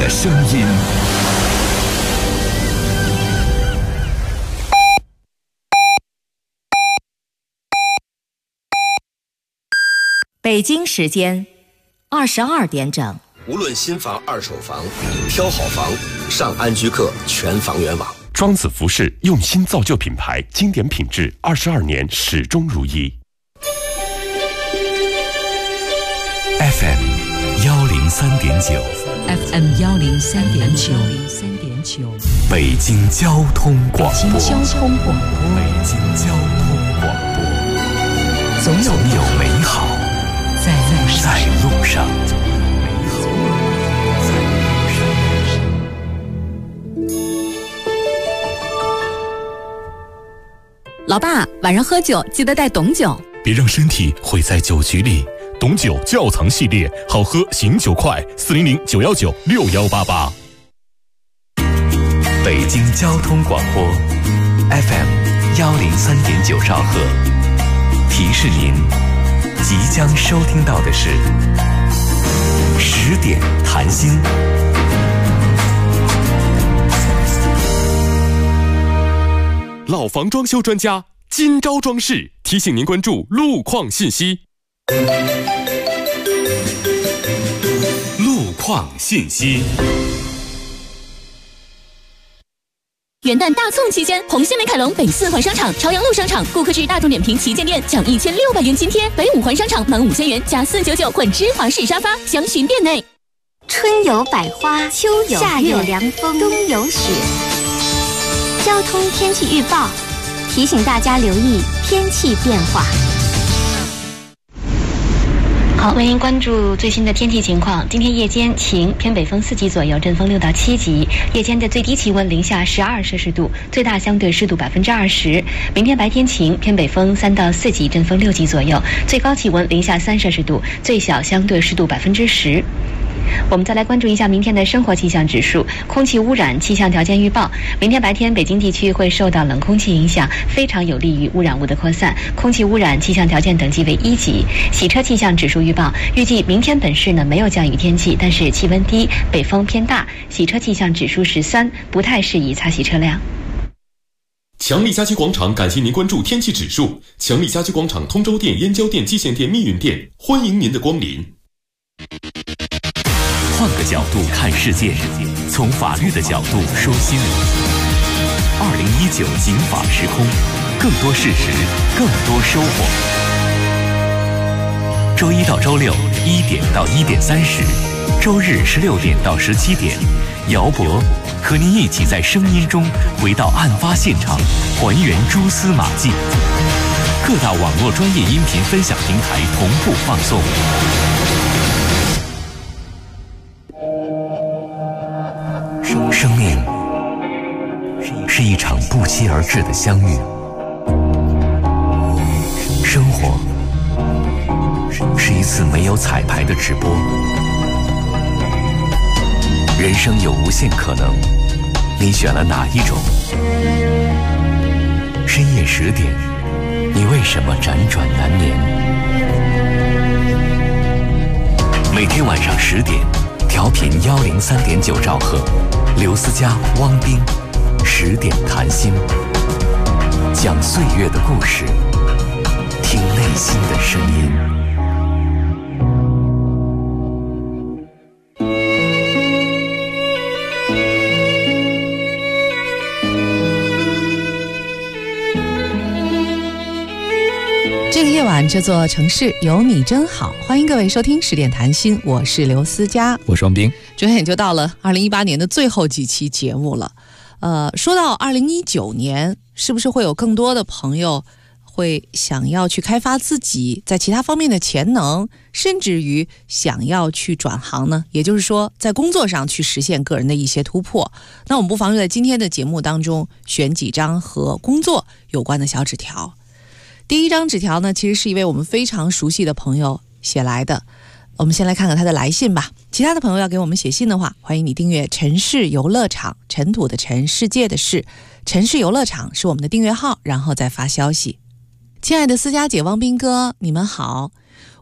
的声音。 北京时间22点整。 无论新房、二手房，挑好房，上安居客全房源网。 庄子服饰用心造就品牌，经典品质22年始终如一。 FM 103.9 FM 103.9 北京交通广播。 北京交通广播。 北京交通广播。总有美好在路上。 老爸，晚上喝酒记得带董酒， 别让身体毁在酒局里。董酒窖藏系列，好喝醒酒快，400-919-6188。 北京交通广播 FM 103.9兆赫，提示您即将收听到的是10点谈心。 老房装修专家今朝装饰提醒您关注路况信息。 路况信息。 元旦大促期间，红星美凯龙北4环商场、朝阳路商场顾客至大众点评旗舰店享1600元津贴；北5环商场满5000元加499混芝华士沙发，详询店内。 春有百花，秋有夏有凉风，冬有雪。交通天气预报提醒大家留意天气变化。 好，欢迎关注最新的天气情况。今天夜间晴，偏北风4级左右，阵风6到7级。夜间的最低气温零下12摄氏度，最大相对湿度20%。明天白天晴，偏北风3到4级，阵风6级左右，最高气温零下3摄氏度，最小相对湿度10%。我们再来关注一下明天的生活气象指数。空气污染气象条件预报，明天白天北京地区会受到冷空气影响，非常有利于污染物的扩散，空气污染气象条件等级为1级。洗车气象指数预报，预计明天本市呢没有降雨天气，但是气温低，北风偏大，洗车气象指数是3，不太适宜擦洗车辆。 强力家居广场感谢您关注天气指数。强力家居广场通州店、燕郊店、蓟县店、密云店，欢迎您的光临。 换个角度看世界，从法律的角度说新闻。2019警法时空，更多事实，更多收获。周一到周六1点到1点30，周日16点到17点，姚博和您一起在声音中回到案发现场，还原蛛丝马迹。各大网络专业音频分享平台同步放送。生命是一场不期而至的相遇，生活是一次没有彩排的直播，人生有无限可能，你选了哪一种？深夜10点，你为什么辗转难眠？每天晚上10点，调频103.9兆赫，刘思佳、汪冰10点谈心，讲岁月的故事，听内心的声音。 这个夜晚，这座城市有你真好。欢迎各位收听10点谈心，我是刘思佳， 我是汪冰。 转眼就到了2018年的最后几期节目了。说到2019年，是不是会有更多的朋友会想要去开发自己在其他方面的潜能，甚至于想要去转行呢？也就是说，在工作上去实现个人的一些突破。那我们不妨就在今天的节目当中选几张和工作有关的小纸条。第一张纸条呢，其实是一位我们非常熟悉的朋友写来的。我们先来看看他的来信吧。其他的朋友要给我们写信的话，欢迎你订阅城市游乐场，尘土的尘，世界的世，城市游乐场是我们的订阅号，然后再发消息。亲爱的思佳姐、汪斌哥，你们好。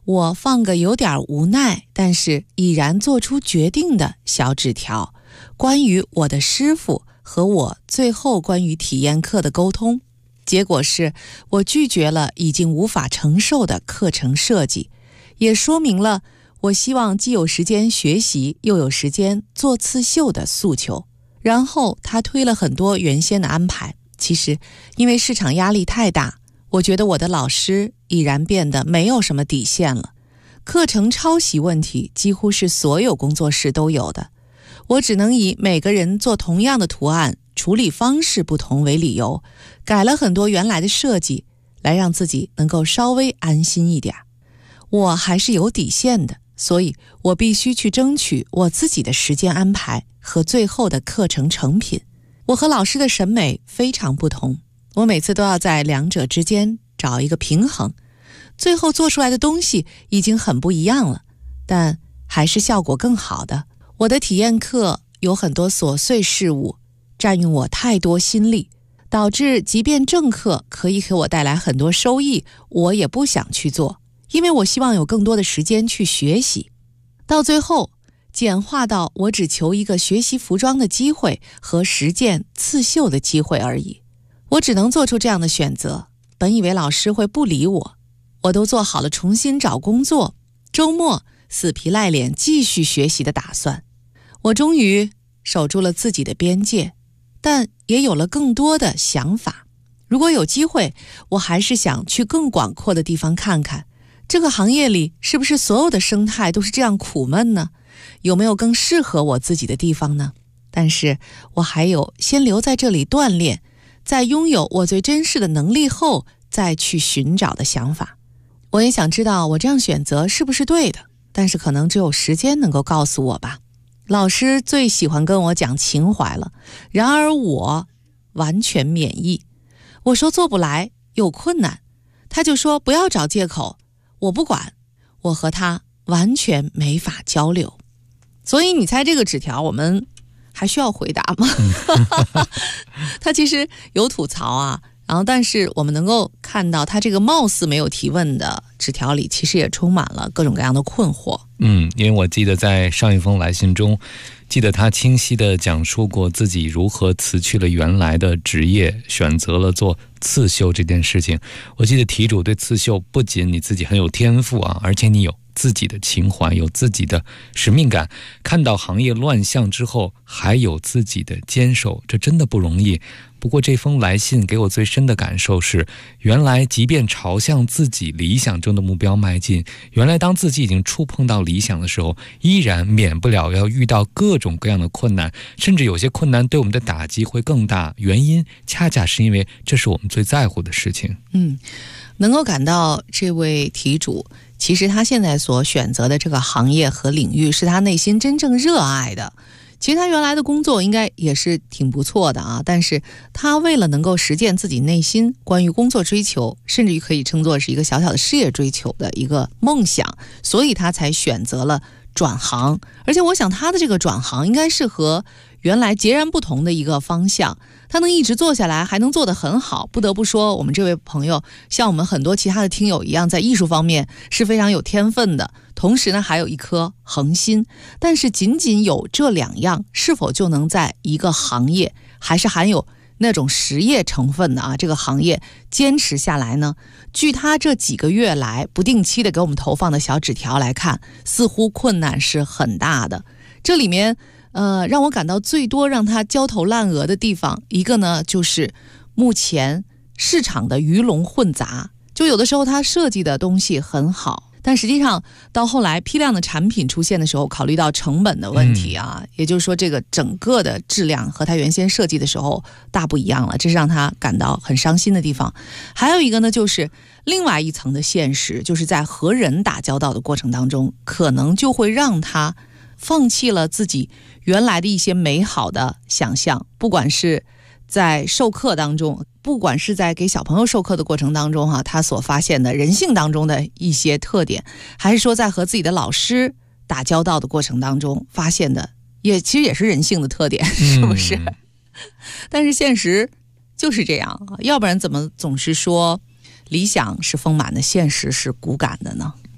我放个有点无奈，但是已然做出决定的小纸条，关于我的师傅和我最后关于体验课的沟通。结果是我拒绝了已经无法承受的课程设计，也说明了我希望既有时间学习又有时间做刺绣的诉求。然后他推了很多原先的安排，其实因为市场压力太大，我觉得我的老师已然变得没有什么底线了。课程抄袭问题几乎是所有工作室都有的，我只能以每个人做同样的图案，处理方式不同为理由，改了很多原来的设计，来让自己能够稍微安心一点。我还是有底线的，所以我必须去争取我自己的时间安排和最后的课程成品。我和老师的审美非常不同，我每次都要在两者之间找一个平衡，最后做出来的东西已经很不一样了，但还是效果更好的。我的体验课有很多琐碎事物，占用我太多心力，导致即便正课可以给我带来很多收益，我也不想去做，因为我希望有更多的时间去学习。到最后简化到我只求一个学习服装的机会和实践刺绣的机会而已。我只能做出这样的选择。本以为老师会不理我，我都做好了重新找工作，周末死皮赖脸继续学习的打算。我终于守住了自己的边界，但也有了更多的想法。如果有机会，我还是想去更广阔的地方看看，这个行业里是不是所有的生态都是这样苦闷呢？有没有更适合我自己的地方呢？但是我还有先留在这里锻炼，在拥有我最真实的能力后再去寻找的想法。我也想知道我这样选择是不是对的，但是可能只有时间能够告诉我吧。老师最喜欢跟我讲情怀了，然而我完全免疫。我说做不来，有困难，他就说不要找借口，我不管。我和他完全没法交流。所以你猜这个纸条我们还需要回答吗？他其实有吐槽啊，然后但是我们能够看到他这个貌似没有提问的纸条里其实也充满了各种各样的困惑。 因为我记得在上一封来信中，记得他清晰地讲述过自己如何辞去了原来的职业，选择了做刺绣这件事情。我记得题主对刺绣不仅你自己很有天赋啊，而且你有自己的情怀，有自己的使命感，看到行业乱象之后还有自己的坚守，这真的不容易。不过这封来信给我最深的感受是，原来即便朝向自己理想中的目标迈进，原来当自己已经触碰到理想的时候，依然免不了要遇到各种各样的困难，甚至有些困难对我们的打击会更大，原因恰恰是因为这是我们最在乎的事情。 能够感到这位题主其实他现在所选择的这个行业和领域是他内心真正热爱的。其实他原来的工作应该也是挺不错的啊，但是他为了能够实践自己内心关于工作追求，甚至于可以称作是一个小小的事业追求的一个梦想，所以他才选择了转行。而且我想他的这个转行应该是和原来截然不同的一个方向，他能一直做下来还能做得很好。不得不说我们这位朋友像我们很多其他的听友一样，在艺术方面是非常有天分的，同时呢还有一颗恒心。但是仅仅有这两样，是否就能在一个行业还是含有那种实业成分的啊这个行业坚持下来呢？据他这几个月来不定期的给我们投放的小纸条来看，似乎困难是很大的。这里面让我感到最多让他焦头烂额的地方，一个呢就是目前市场的鱼龙混杂，就有的时候他设计的东西很好，但实际上到后来批量的产品出现的时候，考虑到成本的问题啊，也就是说这个整个的质量和他原先设计的时候大不一样了，这是让他感到很伤心的地方。还有一个呢就是另外一层的现实，就是在和人打交道的过程当中，可能就会让他放弃了自己原来的一些美好的想象，不管是在授课当中，不管是在给小朋友授课的过程当中他所发现的人性当中的一些特点，还是说在和自己的老师打交道的过程当中发现的其实也是人性的特点，是不是？但是现实就是这样，要不然怎么总是说理想是丰满的，现实是骨感的呢？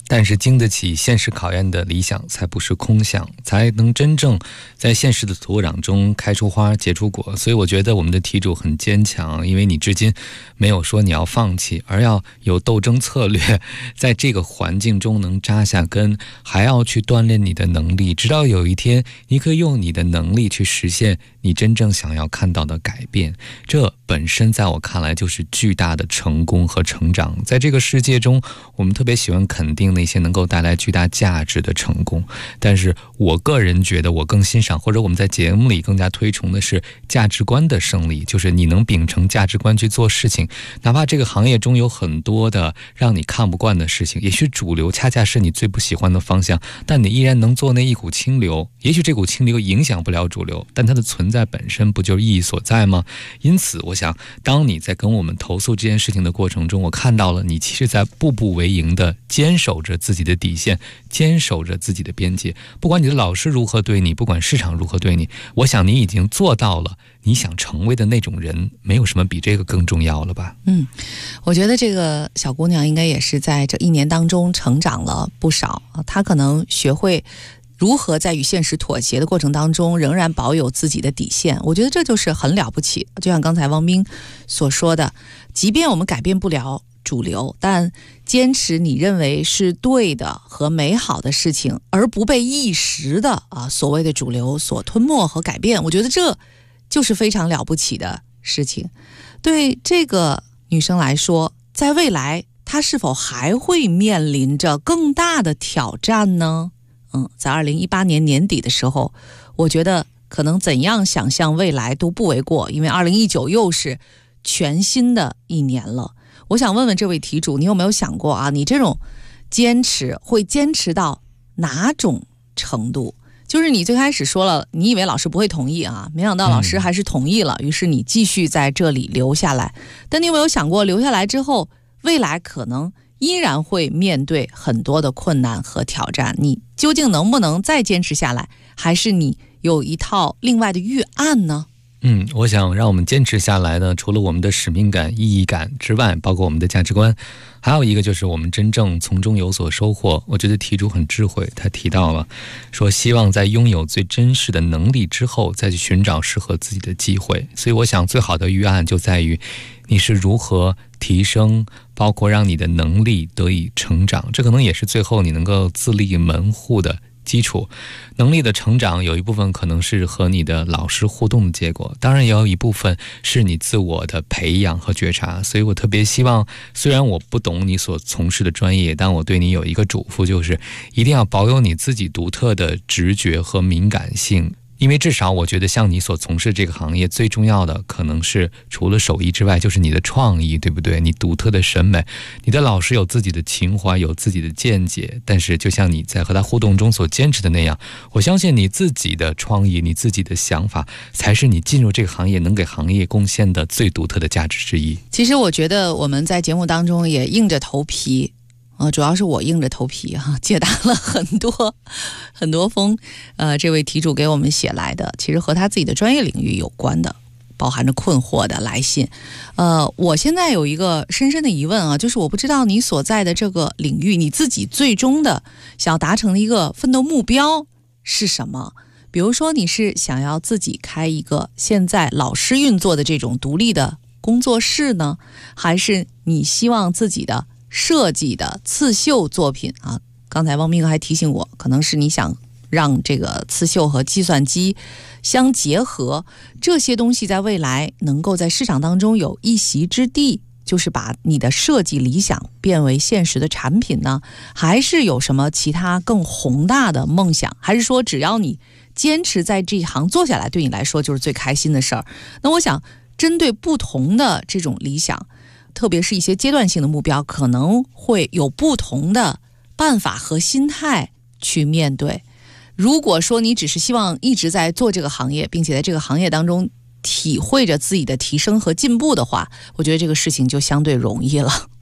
但是经得起现实考验的理想才不是空想，才能真正在现实的土壤中开出花结出果。所以我觉得我们的题主很坚强，因为你至今没有说你要放弃，而要有斗争策略，在这个环境中能扎下根，还要去锻炼你的能力，直到有一天你可以用你的能力去实现你真正想要看到的改变。这本身在我看来就是巨大的成功和成长。在这个世界中，我们特别喜欢肯定那些能够带来巨大价值的成功，但是我个人觉得我更欣赏，或者我们在节目里更加推崇的是价值观的胜利，就是你能秉承价值观去做事情，哪怕这个行业中有很多的让你看不惯的事情，也许主流恰恰是你最不喜欢的方向，但你依然能做那一股清流。也许这股清流影响不了主流，但它的存在本身不就是意义所在吗？因此我想，当你在跟我们投诉这件事情的过程中，我看到了你其实在步步为营的坚守着自己的底线，坚守着自己的边界。不管你的老师如何对你，不管市场如何对你，我想你已经做到了你想成为的那种人，没有什么比这个更重要了吧。 我觉得这个小姑娘应该也是在这1年当中成长了不少，她可能学会如何在与现实妥协的过程当中仍然保有自己的底线，我觉得这就是很了不起。就像刚才汪斌所说的，即便我们改变不了主流，但坚持你认为是对的和美好的事情，而不被一时的所谓的主流所吞没和改变，我觉得这就是非常了不起的事情。对这个女生来说，在未来她是否还会面临着更大的挑战呢？在2018年年底的时候，我觉得可能怎样想象未来都不为过，因为2019又是全新的一年了。我想问问这位题主，你有没有想过啊，你这种坚持会坚持到哪种程度？就是你最开始说了，你以为老师不会同意啊，没想到老师还是同意了，于是你继续在这里留下来。但你有没有想过，留下来之后，未来可能依然会面对很多的困难和挑战，你究竟能不能再坚持下来，还是你有一套另外的预案呢？ 我想让我们坚持下来呢，除了我们的使命感、意义感之外，包括我们的价值观，还有一个就是我们真正从中有所收获。我觉得题主很智慧，他提到了说希望在拥有最真实的能力之后，再去寻找适合自己的机会。所以我想最好的预案就在于你是如何提升，包括让你的能力得以成长，这可能也是最后你能够自立门户的基础。能力的成长有一部分可能是和你的老师互动的结果，当然也有一部分是你自我的培养和觉察。所以我特别希望，虽然我不懂你所从事的专业，但我对你有一个嘱咐，就是一定要保有你自己独特的直觉和敏感性。因为至少我觉得像你所从事这个行业，最重要的可能是除了手艺之外，就是你的创意，对不对？你独特的审美，你的老师有自己的情怀，有自己的见解，但是就像你在和他互动中所坚持的那样，我相信你自己的创意，你自己的想法，才是你进入这个行业能给行业贡献的最独特的价值之一。 其实我觉得我们在节目当中也硬着头皮，主要是我硬着头皮解答了很多封这位题主给我们写来的，其实和他自己的专业领域有关的，包含着困惑的来信。我现在有一个深深的疑问啊，就是我不知道你所在的这个领域，你自己最终的想要达成的一个奋斗目标是什么？比如说你是想要自己开一个现在老师运作的这种独立的工作室呢，还是你希望自己的设计的刺绣作品啊？刚才汪明还提醒我，可能是你想让这个刺绣和计算机相结合，这些东西在未来能够在市场当中有一席之地，就是把你的设计理想变为现实的产品呢？还是有什么其他更宏大的梦想？还是说只要你坚持在这一行做下来，对你来说就是最开心的事儿？那我想针对不同的这种理想，特别是一些阶段性的目标，可能会有不同的办法和心态去面对。如果说你只是希望一直在做这个行业，并且在这个行业当中体会着自己的提升和进步的话，我觉得这个事情就相对容易了。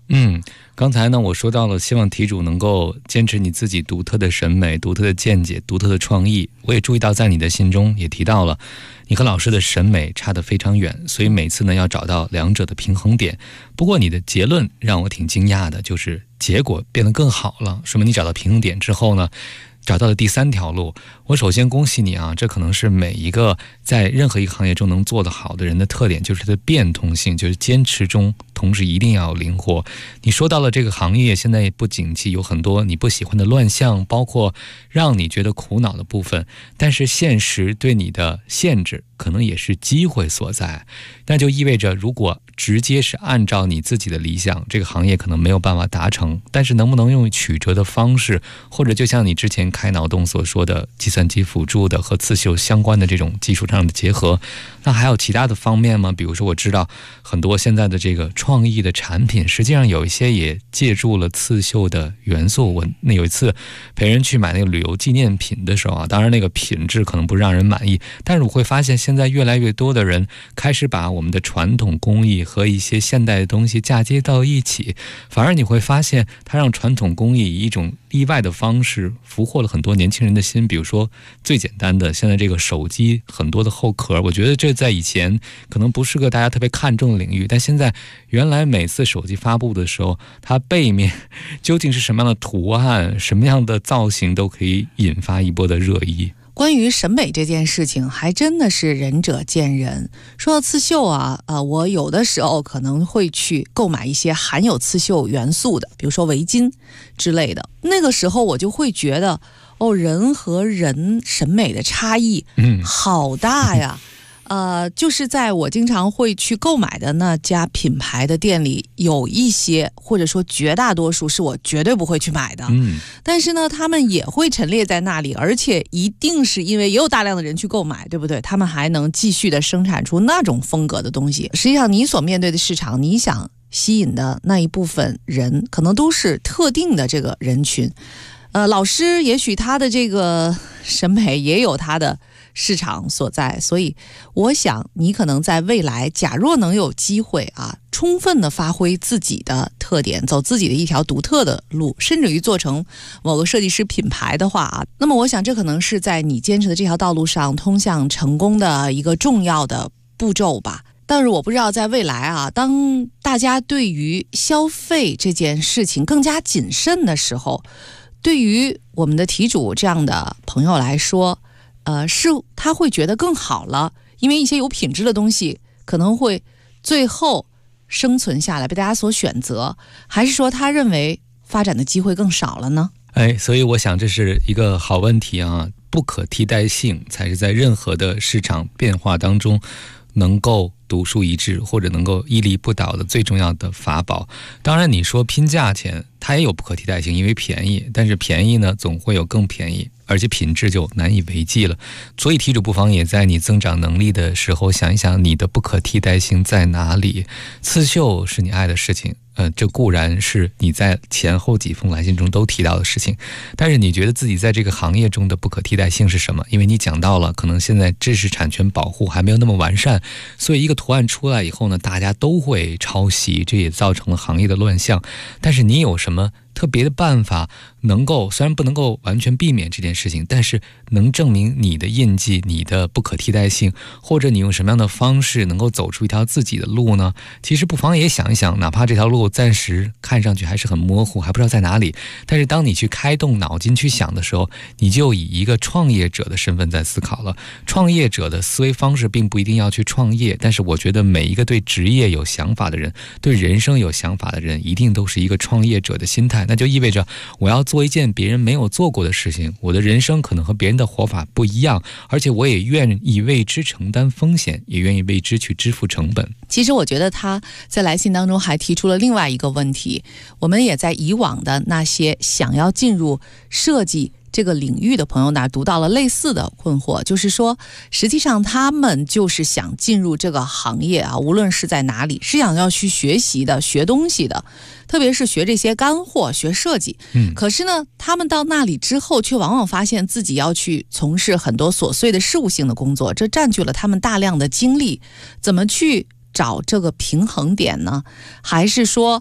刚才呢我说到了希望题主能够坚持你自己独特的审美、独特的见解、独特的创意。我也注意到在你的信中也提到了你和老师的审美差得非常远，所以每次呢要找到两者的平衡点。不过你的结论让我挺惊讶的，就是结果变得更好了，说明你找到平衡点之后呢找到了第三条路。我首先恭喜你啊，这可能是每一个在任何一个行业中能做得好的人的特点，就是它的变通性，就是坚持中同时一定要灵活。你说到了这个行业现在不景气，有很多你不喜欢的乱象，包括让你觉得苦恼的部分，但是现实对你的限制可能也是机会所在。那就意味着如果直接是按照你自己的理想，这个行业可能没有办法达成，但是能不能用曲折的方式，或者就像你之前开脑洞所说的计算机辅助的和刺绣相关的这种技术上的结合，那还有其他的方面吗？比如说我知道很多现在的这个创意的产品，实际上有一些也借助了刺绣的元素。我那有一次陪人去买那个旅游纪念品的时候啊，当然那个品质可能不让人满意，但是我会发现现在越来越多的人开始把我们的传统工艺和一些现代的东西嫁接到一起，反而你会发现它让传统工艺以一种意外的方式俘获了很多年轻人的心。比如说最简单的现在这个手机很多的后壳，我觉得这在以前可能不是个大家特别看重的领域，但现在原来每次手机发布的时候，它背面究竟是什么样的图案、什么样的造型都可以引发一波的热议。 关于审美这件事情还真的是仁者见仁。说到刺绣啊，我有的时候可能会去购买一些含有刺绣元素的，比如说围巾之类的。那个时候我就会觉得人和人审美的差异好大呀。就是在我经常会去购买的那家品牌的店里，有一些或者说绝大多数是我绝对不会去买的，但是呢他们也会陈列在那里，而且一定是因为也有大量的人去购买，对不对？他们还能继续的生产出那种风格的东西。实际上你所面对的市场，你想吸引的那一部分人可能都是特定的这个人群。老师也许他的这个审美也有他的市场所在，所以我想你可能在未来假若能有机会充分的发挥自己的特点，走自己的一条独特的路，甚至于做成某个设计师品牌的话那么我想这可能是在你坚持的这条道路上通向成功的一个重要的步骤吧。但是我不知道在未来当大家对于消费这件事情更加谨慎的时候，对于我们的题主这样的朋友来说，是他会觉得更好了，因为一些有品质的东西可能会最后生存下来被大家所选择，还是说他认为发展的机会更少了呢？ 所以我想这是一个好问题啊。不可替代性才是在任何的市场变化当中能够独树一帜或者能够屹立不倒的最重要的法宝。当然你说拼价钱它也有不可替代性，因为便宜，但是便宜呢总会有更便宜，而且品质就难以为继了。所以题主不妨也在你增长能力的时候想一想你的不可替代性在哪里。刺绣是你爱的事情，这固然是你在前后几封来信中都提到的事情，但是你觉得自己在这个行业中的不可替代性是什么？因为你讲到了可能现在知识产权保护还没有那么完善，所以一个图案出来以后呢，大家都会抄袭，这也造成了行业的乱象。但是你有什么特别的办法能够，虽然不能够完全避免这件事情，但是能证明你的印记，你的不可替代性，或者你用什么样的方式能够走出一条自己的路呢？其实不妨也想一想，哪怕这条路暂时看上去还是很模糊，还不知道在哪里，但是当你去开动脑筋去想的时候，你就以一个创业者的身份在思考了。创业者的思维方式并不一定要去创业，但是我觉得每一个对职业有想法的人，对人生有想法的人，一定都是一个创业者的心态。那就意味着我要做一件别人没有做过的事情，我的人生可能和别人的活法不一样，而且我也愿意为之承担风险，也愿意为之去支付成本。 其实我觉得他在来信当中还提出了另外一个问题，我们也在以往的那些想要进入设计这个领域的朋友那读到了类似的困惑，就是说实际上他们就是想进入这个行业无论是在哪里，是想要去学习的，学东西的，特别是学这些干货，学设计。可是呢他们到那里之后却往往发现自己要去从事很多琐碎的事务性的工作，这占据了他们大量的精力。怎么去找这个平衡点呢？还是说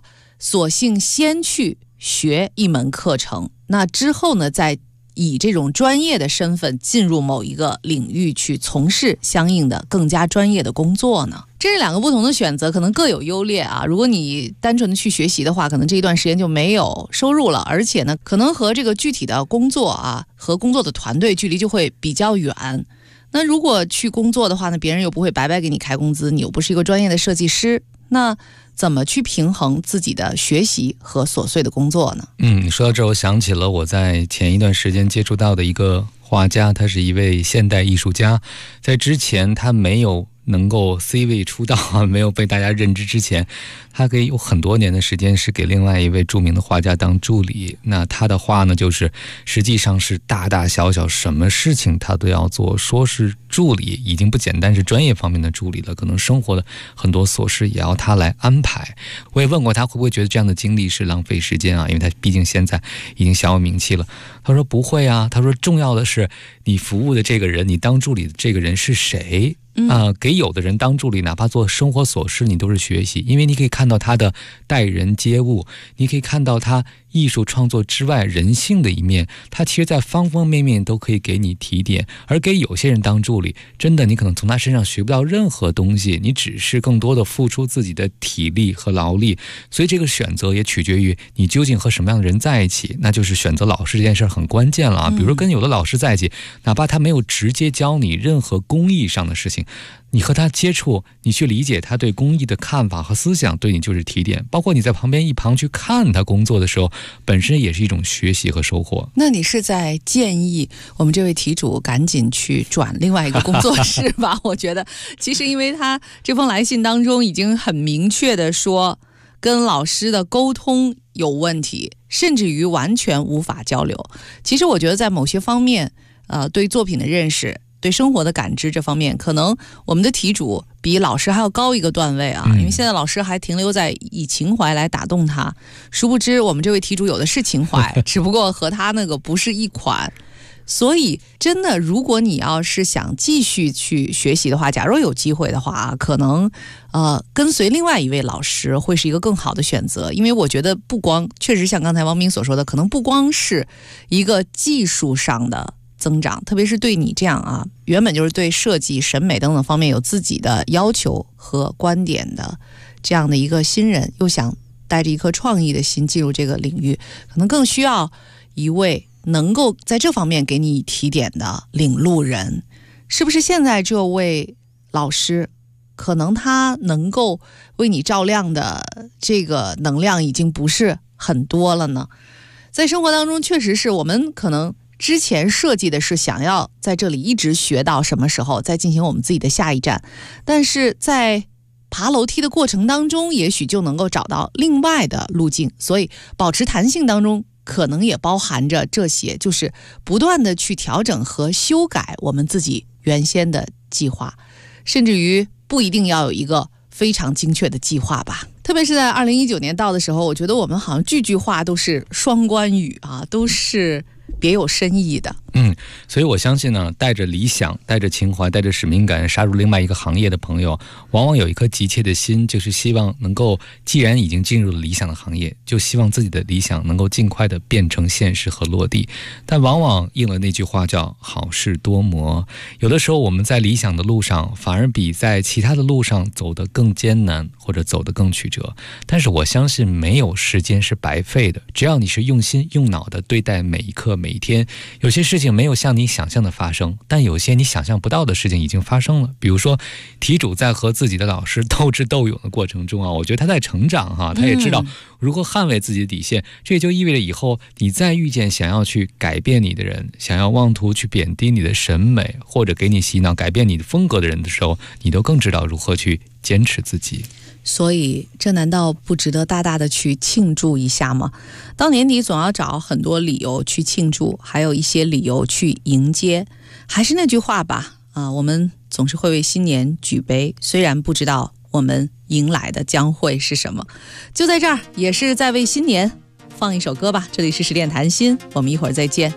索性先去学一门课程，那之后呢，再以这种专业的身份进入某一个领域去从事相应的更加专业的工作呢？这是两个不同的选择，可能各有优劣啊。如果你单纯的去学习的话，可能这一段时间就没有收入了，而且呢，可能和这个具体的工作啊，和工作的团队距离就会比较远。那如果去工作的话呢，别人又不会白白给你开工资，你又不是一个专业的设计师，那怎么去平衡自己的学习和琐碎的工作呢？ 说到这儿，我想起了我在前一段时间接触到的一个画家，他是一位现代艺术家。在之前他没有能够 C 位出道，没有被大家认知之前，他可以有很多年的时间是给另外一位著名的画家当助理。那他的画呢，就是实际上是大大小小什么事情他都要做，说是助理已经不简单是专业方面的助理了，可能生活的很多琐事也要他来安排。我也问过他会不会觉得这样的经历是浪费时间啊，因为他毕竟现在已经小有名气了。他说不会啊，他说重要的是你服务的这个人，你当助理的这个人是谁。给有的人当助理，哪怕做生活琐事，你都是学习，因为你可以看到他的待人接物，你可以看到他艺术创作之外人性的一面，他其实在方方面面都可以给你提点。而给有些人当助理，真的你可能从他身上学不到任何东西，你只是更多的付出自己的体力和劳力。所以这个选择也取决于你究竟和什么样的人在一起，那就是选择老师这件事很关键了啊。比如跟有的老师在一起，哪怕他没有直接教你任何工艺上的事情，你和他接触，你去理解他对工艺的看法和思想，对你就是提点。包括你在一旁去看他工作的时候，本身也是一种学习和收获。 那你是在建议我们这位题主赶紧去转另外一个工作室吧？我觉得其实因为他这封来信当中已经很明确的说跟老师的沟通有问题，甚至于完全无法交流。其实我觉得在某些方面对作品的认识，对生活的感知这方面，可能我们的题主比老师还要高一个段位啊。因为现在老师还停留在以情怀来打动他，殊不知我们这位题主有的是情怀，只不过和他那个不是一款。所以真的，如果你要是想继续去学习的话，假如有机会的话，可能跟随另外一位老师会是一个更好的选择。因为我觉得不光确实像刚才汪斌所说的，可能不光是一个技术上的增长，特别是对你这样原本就是对设计、审美等等方面有自己的要求和观点的这样的一个新人，又想带着一颗创意的心进入这个领域，可能更需要一位能够在这方面给你提点的领路人。是不是现在这位老师可能他能够为你照亮的这个能量已经不是很多了呢？在生活当中确实是我们可能之前设计的是想要在这里一直学到什么时候再进行我们自己的下一站，但是在爬楼梯的过程当中也许就能够找到另外的路径。所以保持弹性当中可能也包含着这些，就是不断的去调整和修改我们自己原先的计划，甚至于不一定要有一个非常精确的计划吧。特别是在2019年到的时候，我觉得我们好像句句话都是双关语都是别有深意的。 所以我相信呢，带着理想、带着情怀、带着使命感杀入另外一个行业的朋友，往往有一颗急切的心，就是希望能够，既然已经进入了理想的行业，就希望自己的理想能够尽快的变成现实和落地。但往往应了那句话叫好事多磨，有的时候我们在理想的路上反而比在其他的路上走得更艰难，或者走得更曲折。但是我相信没有时间是白费的，只要你是用心用脑的对待每一刻每一天。有些事情没有像你想象的发生，但有些你想象不到的事情已经发生了。比如说题主在和自己的老师斗智斗勇的过程中我觉得他在成长他也知道如何捍卫自己的底线。这也就意味着以后你再遇见想要去改变你的人，想要妄图去贬低你的审美，或者给你洗脑改变你的风格的人的时候，你都更知道如何去坚持自己。 所以这难道不值得大大的去庆祝一下吗？到年底总要找很多理由去庆祝，还有一些理由去迎接。还是那句话吧我们总是会为新年举杯，虽然不知道我们迎来的将会是什么。就在这儿也是在为新年放一首歌吧。这里是10点谈心，我们一会儿再见。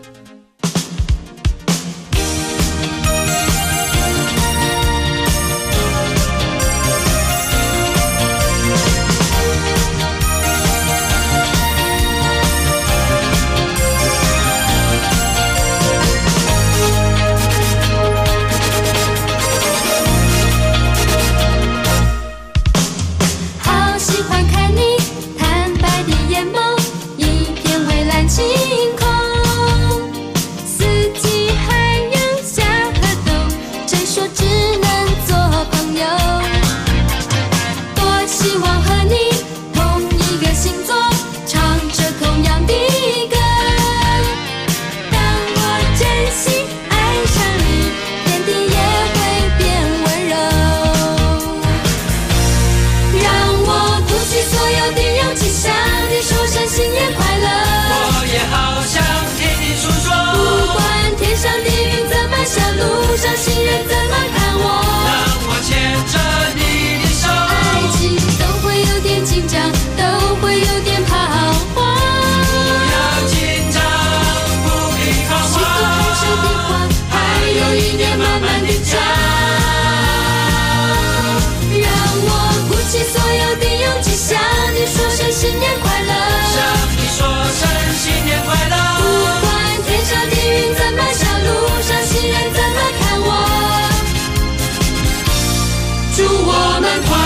们快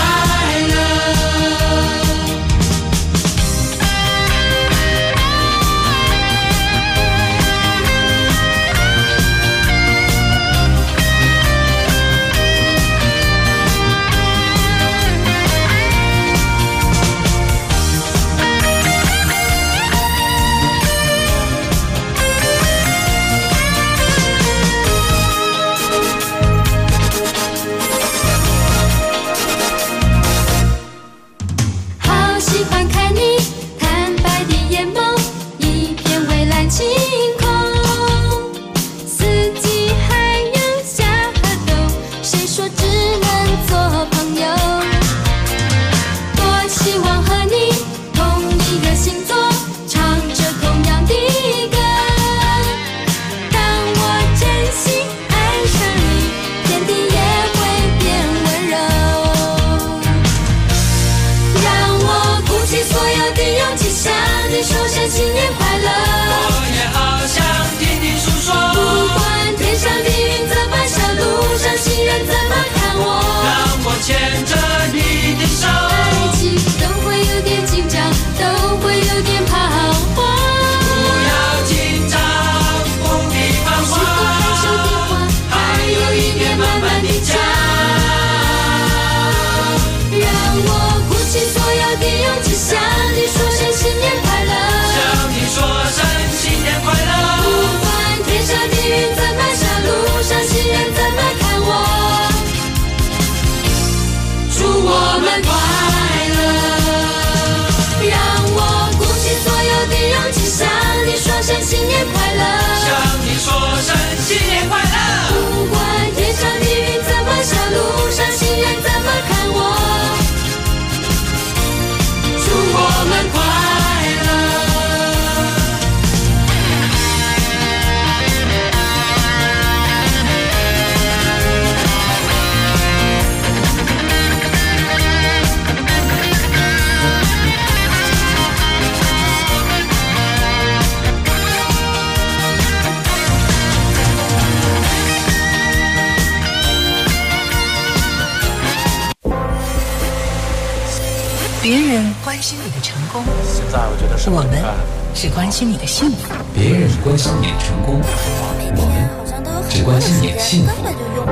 别人关心你的成功， 现在我觉得是我们只关心你的幸福。 别人关心你的成功，我们只关心你的幸福。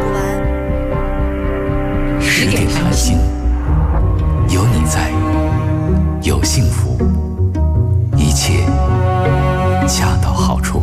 10点插心，有你在，有幸福，一切恰到好处。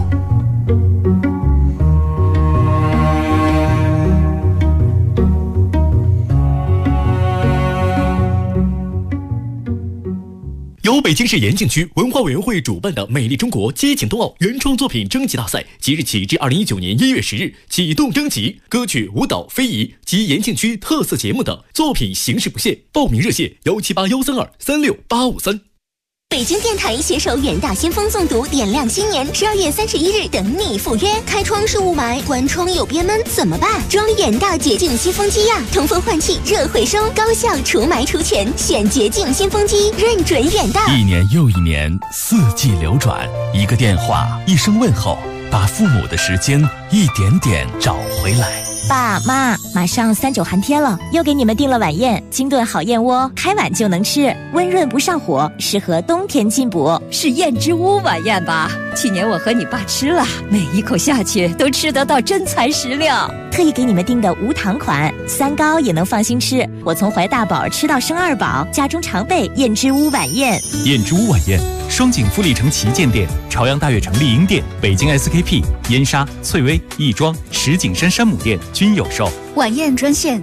由北京市延庆区文化委员会主办的美丽中国激情冬奥原创作品征集大赛即日起至2019年1月10日启动征集，歌曲、舞蹈、非遗及延庆区特色节目等作品形式不限，报名热线17813236853。 北京电台携手远大先锋诵读，点亮新年，12月31日等你赴约。开窗是雾霾，关窗有憋闷怎么办？装远大洁净新风机呀，通风换气，热回收，高效除霾除醛，选洁净新风机，认准远大。 1年又1年，4季流转，一个电话，一声问候，把父母的时间一点点找回来。 爸妈，马上3·9寒天了，又给你们订了晚宴，清炖好燕窝，开碗就能吃，温润不上火，适合冬天进补。 是燕之屋晚宴吧？去年我和你爸吃了，每一口下去都吃得到真材实料。 特意给你们订的无糖款，3高也能放心吃。我从怀大宝吃到生2宝，家中常备燕之屋晚宴。 燕之屋晚宴，双井富力城旗舰店、朝阳大悦城丽婴店、北京 SKP、燕莎、翠微、亦庄、石景山山姆店均有售。 晚宴专线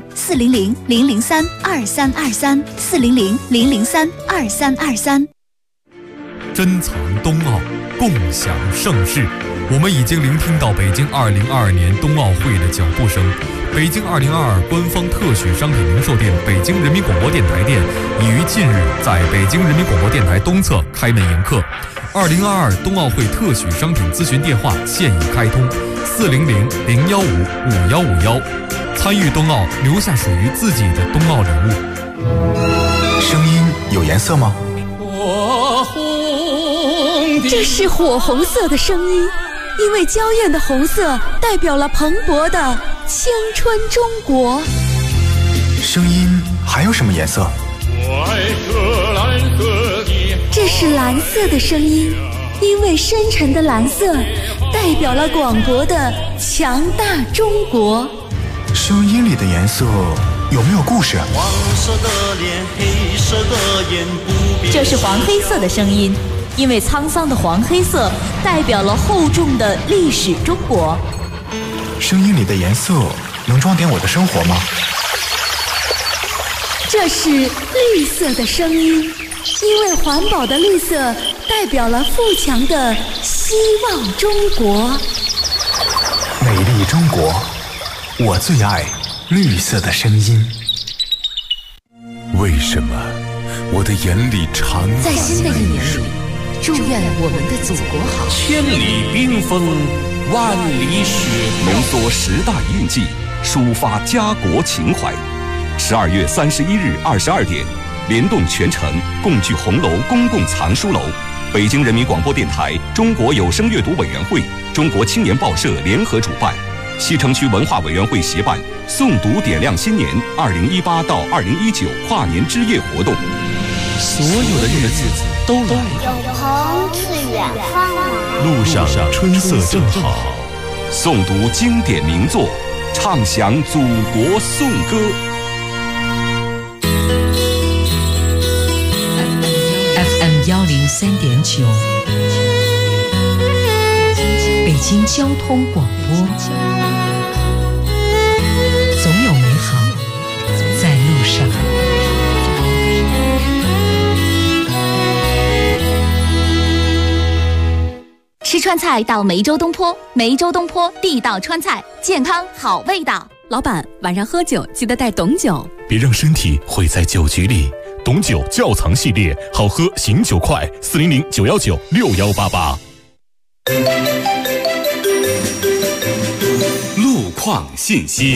400-003-2323，400-003-2323。 珍藏冬奥，共享盛世。我们已经聆听到北京2022年冬奥会的脚步声。北京2022官方特许商品零售店北京人民广播电台店已于近日在北京人民广播电台东侧开门迎客。2022冬奥会特许商品咨询电话现已开通，400-015-5151。参与冬奥，留下属于自己的冬奥礼物。 声音有颜色吗？ 这是火红色的声音，因为娇艳的红色代表了蓬勃的青春中国。 声音还有什么颜色？ 这是蓝色的声音，因为深沉的蓝色代表了广博的强大中国。 声音里的颜色有没有故事？ 黄色的脸，黑色的眼，不变。 这是黄黑色的声音，因为沧桑的黄黑色代表了厚重的历史中国。 声音里的颜色能装点我的生活吗？ 这是绿色的声音，因为环保的绿色代表了富强的希望中国。 美丽中国，我最爱绿色的声音。 为什么我的眼里常在新的一年里，祝愿我们的祖国好。 千里冰封，万里雪浓缩时代印记，抒发家国情怀。12月31日22点，联动全城共聚红楼公共藏书楼，北京人民广播电台、中国有声阅读委员会、中国青年报社联合主办，西城区文化委员会协办诵读点亮新年2018到2019跨年之夜活动。 所有的日子都来了， 有朋自远方来， 路上春色正好。 诵读经典名作，唱响祖国颂歌。 FM 103.9，北京交通广播，总有美好在路上。 吃川菜到梅州东坡，梅州东坡地道川菜，健康好味道。 老板，晚上喝酒记得带董酒， 别让身体毁在酒局里。董酒窖藏系列，好喝醒酒快，400 919 6188。 路况信息。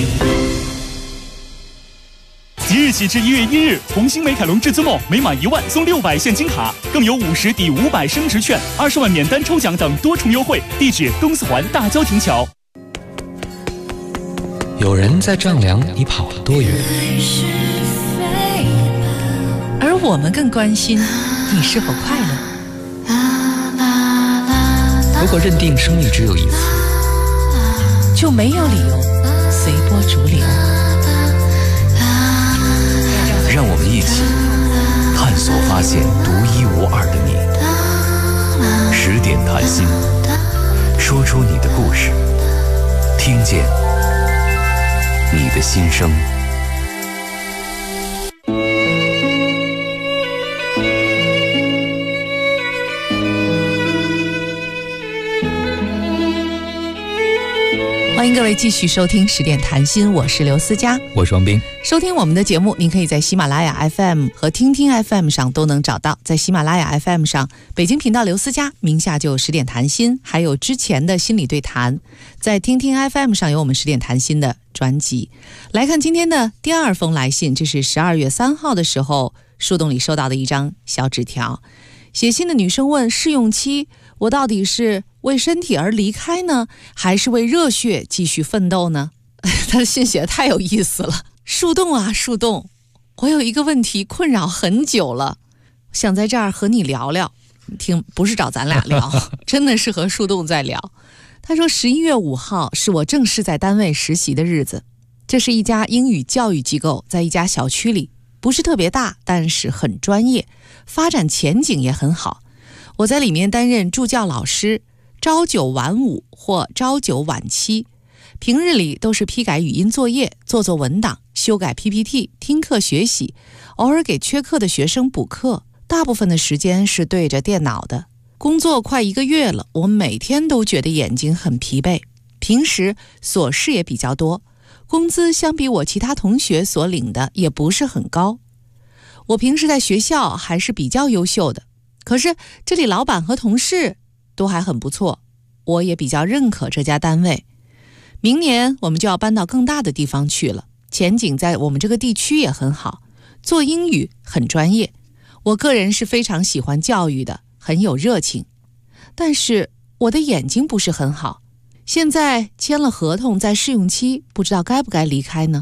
即日起至1月1日，红星美凯龙至尊梦每满1万送600现金卡，更有50抵500升值券、20万免单抽奖等多重优惠。地址：东四环大郊亭桥。 有人在丈量你跑了多远， 而我们更关心你是否快乐。 如果认定生命只有一次， 就没有理由随波逐流。 让我们一起探索发现独一无二的你。10点谈心，说出你的故事，听见你的心声。 欢迎各位继续收听10点谈心，我是刘思佳， 我是王斌。 收听我们的节目，您可以在喜马拉雅 FM 和听听 FM 上都能找到。在喜马拉雅 FM 上，北京频道刘思佳名下就有10点谈心，还有之前的心理对谈。在听听 FM 上有我们10点谈心的专辑。来看今天的第2封来信，这是12月3号的时候树洞里收到的一张小纸条。写信的女生问：试用期我到底是为身体而离开呢，还是为热血继续奋斗呢？他的信写得太有意思了。树洞啊树洞，我有一个问题困扰很久了，想在这儿和你聊聊。听，不是找咱俩聊，真的是和树洞在聊。他说11月5号是我正式在单位实习的日子，这是一家英语教育机构，在一家小区里，不是特别大，但是很专业，发展前景也很好。我在里面担任助教老师，朝9晚5或朝9晚7，平日里都是批改语音作业，做文档，修改 PPT， 听课学习，偶尔给缺课的学生补课，大部分的时间是对着电脑的。工作快1个月了，我每天都觉得眼睛很疲惫，平时琐事也比较多，工资相比我其他同学所领的也不是很高。我平时在学校还是比较优秀的，可是这里老板和同事都还很不错，我也比较认可这家单位。明年我们就要搬到更大的地方去了，前景在我们这个地区也很好，做英语很专业，我个人是非常喜欢教育的，很有热情。但是我的眼睛不是很好，现在签了合同，在试用期，不知道该不该离开呢？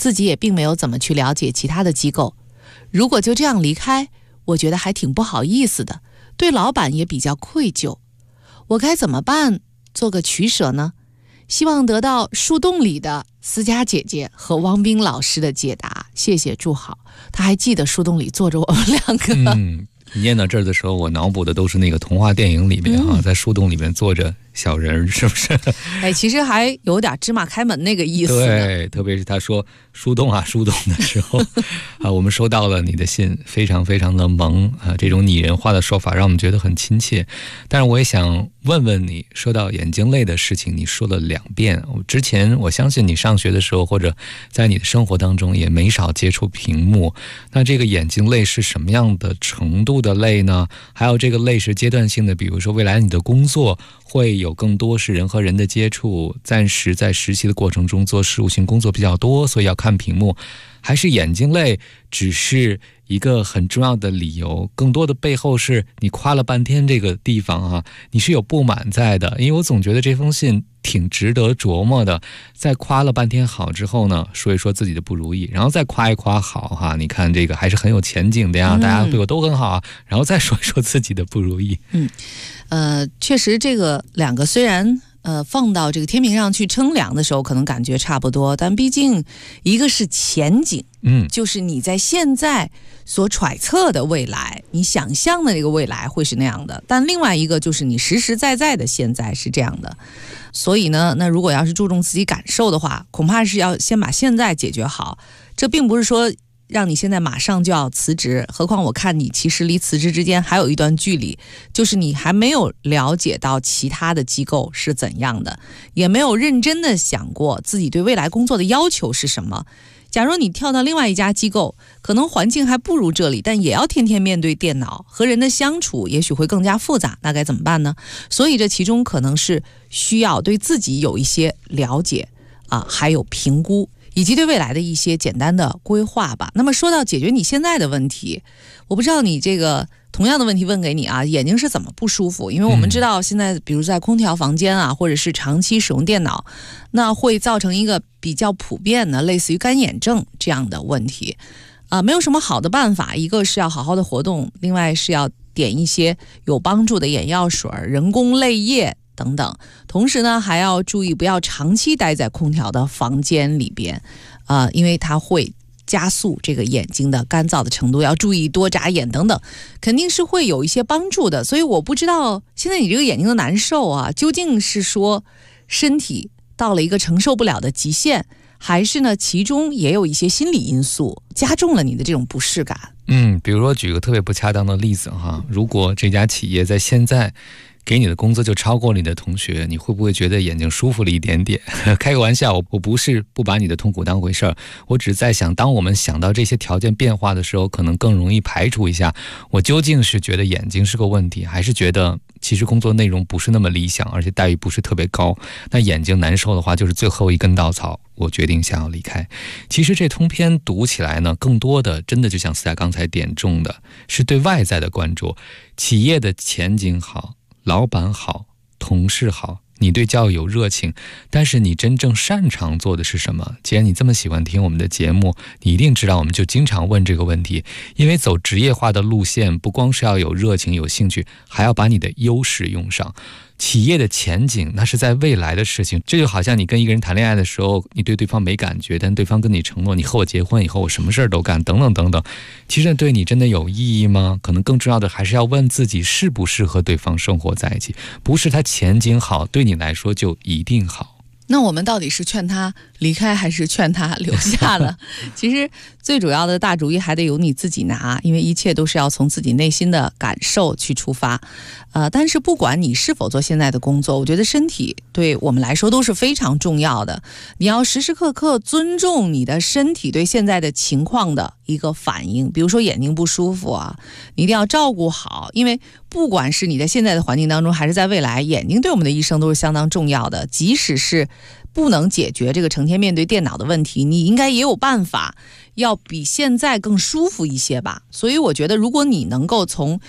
自己也并没有怎么去了解其他的机构。如果就这样离开，我觉得还挺不好意思的，对老板也比较愧疚。我该怎么办？做个取舍呢？希望得到树洞里的思佳姐姐和汪冰老师的解答，谢谢祝好。他还记得树洞里坐着我们两个。 你念到这儿的时候，我脑补的都是那个童话电影里面在树洞里面坐着小人，是不是？ 其实还有点芝麻开门那个意思。 对，特别是他说树洞啊树洞的时候我们收到了你的信，非常非常的萌这种拟人化的说法让我们觉得很亲切。但是我也想问问你，说到眼睛类的事情，你说了2遍。之前我相信你上学的时候或者在你的生活当中也没少接触屏幕，那这个眼睛类是什么样的程度的类呢？还有这个类是阶段性的，比如说未来你的工作会有更多是人和人的接触，暂时在实习的过程中做事务性工作比较多，所以要看屏幕，还是眼睛类只是一个很重要的理由，更多的背后是你夸了半天这个地方你是有不满在的。因为我总觉得这封信挺值得琢磨的，在夸了半天好之后呢，说一说自己的不如意，然后再夸一夸好你看这个还是很有前景的呀，大家对我都很好然后再说一说自己的不如意。 确实这个2个虽然放到这个天平上去称量的时候可能感觉差不多，但毕竟一个是前景，就是你在现在所揣测的未来，你想象的这个未来会是那样的，但另外一个就是你实实在在的现在是这样的。所以呢，那如果要是注重自己感受的话，恐怕是要先把现在解决好。这并不是说让你现在马上就要辞职，何况我看你其实离辞职之间还有一段距离，就是你还没有了解到其他的机构是怎样的，也没有认真的想过自己对未来工作的要求是什么。假如你跳到另外一家机构，可能环境还不如这里，但也要天天面对电脑，和人的相处也许会更加复杂，那该怎么办呢？所以这其中可能是需要对自己有一些了解还有评估，以及对未来的一些简单的规划吧。那么说到解决你现在的问题，我不知道你这个同样的问题问给你眼睛是怎么不舒服？因为我们知道现在比如在空调房间或者是长期使用电脑，那会造成一个比较普遍的类似于干眼症这样的问题没有什么好的办法，一个是要好好的活动，另外是要点一些有帮助的眼药水、人工泪液等等，同时呢还要注意不要长期待在空调的房间里边因为它会加速这个眼睛的干燥的程度，要注意多眨眼等等，肯定是会有一些帮助的。所以我不知道现在你这个眼睛的难受究竟是说身体到了一个承受不了的极限，还是呢其中也有一些心理因素加重了你的这种不适感？ 比如说举个特别不恰当的例子如果这家企业在现在给你的工资就超过你的同学，你会不会觉得眼睛舒服了一点点？开个玩笑，我不是不把你的痛苦当回事儿，我只是在想，当我们想到这些条件变化的时候，可能更容易排除一下，我究竟是觉得眼睛是个问题，还是觉得其实工作内容不是那么理想，而且待遇不是特别高，那眼睛难受的话就是最后一根稻草，我决定想要离开。其实这通篇读起来呢，更多的真的就像思佳刚才点中的，是对外在的关注，企业的前景好，老板好，同事好，你对教育有热情，但是你真正擅长做的是什么？既然你这么喜欢听我们的节目，你一定知道我们就经常问这个问题，因为走职业化的路线不光是要有热情有兴趣，还要把你的优势用上。企业的前景那是在未来的事情，这就好像你跟一个人谈恋爱的时候，你对对方没感觉，但对方跟你承诺你和我结婚以后我什么事儿都干等等等等，其实对你真的有意义吗？可能更重要的还是要问自己适不适合对方生活在一起，不是他前景好对你来说就一定好。 那我们到底是劝他离开还是劝他留下呢？其实最主要的大主意还得由你自己拿，因为一切都是要从自己内心的感受去出发。但是不管你是否做现在的工作，我觉得身体对我们来说都是非常重要的。你要时时刻刻尊重你的身体对现在的情况的一个反应，比如说眼睛不舒服你一定要照顾好，因为不管是你在现在的环境当中，还是在未来，眼睛对我们的一生都是相当重要的。即使是不能解决这个成天面对电脑的问题，你应该也有办法要比现在更舒服一些吧。所以我觉得如果你能够从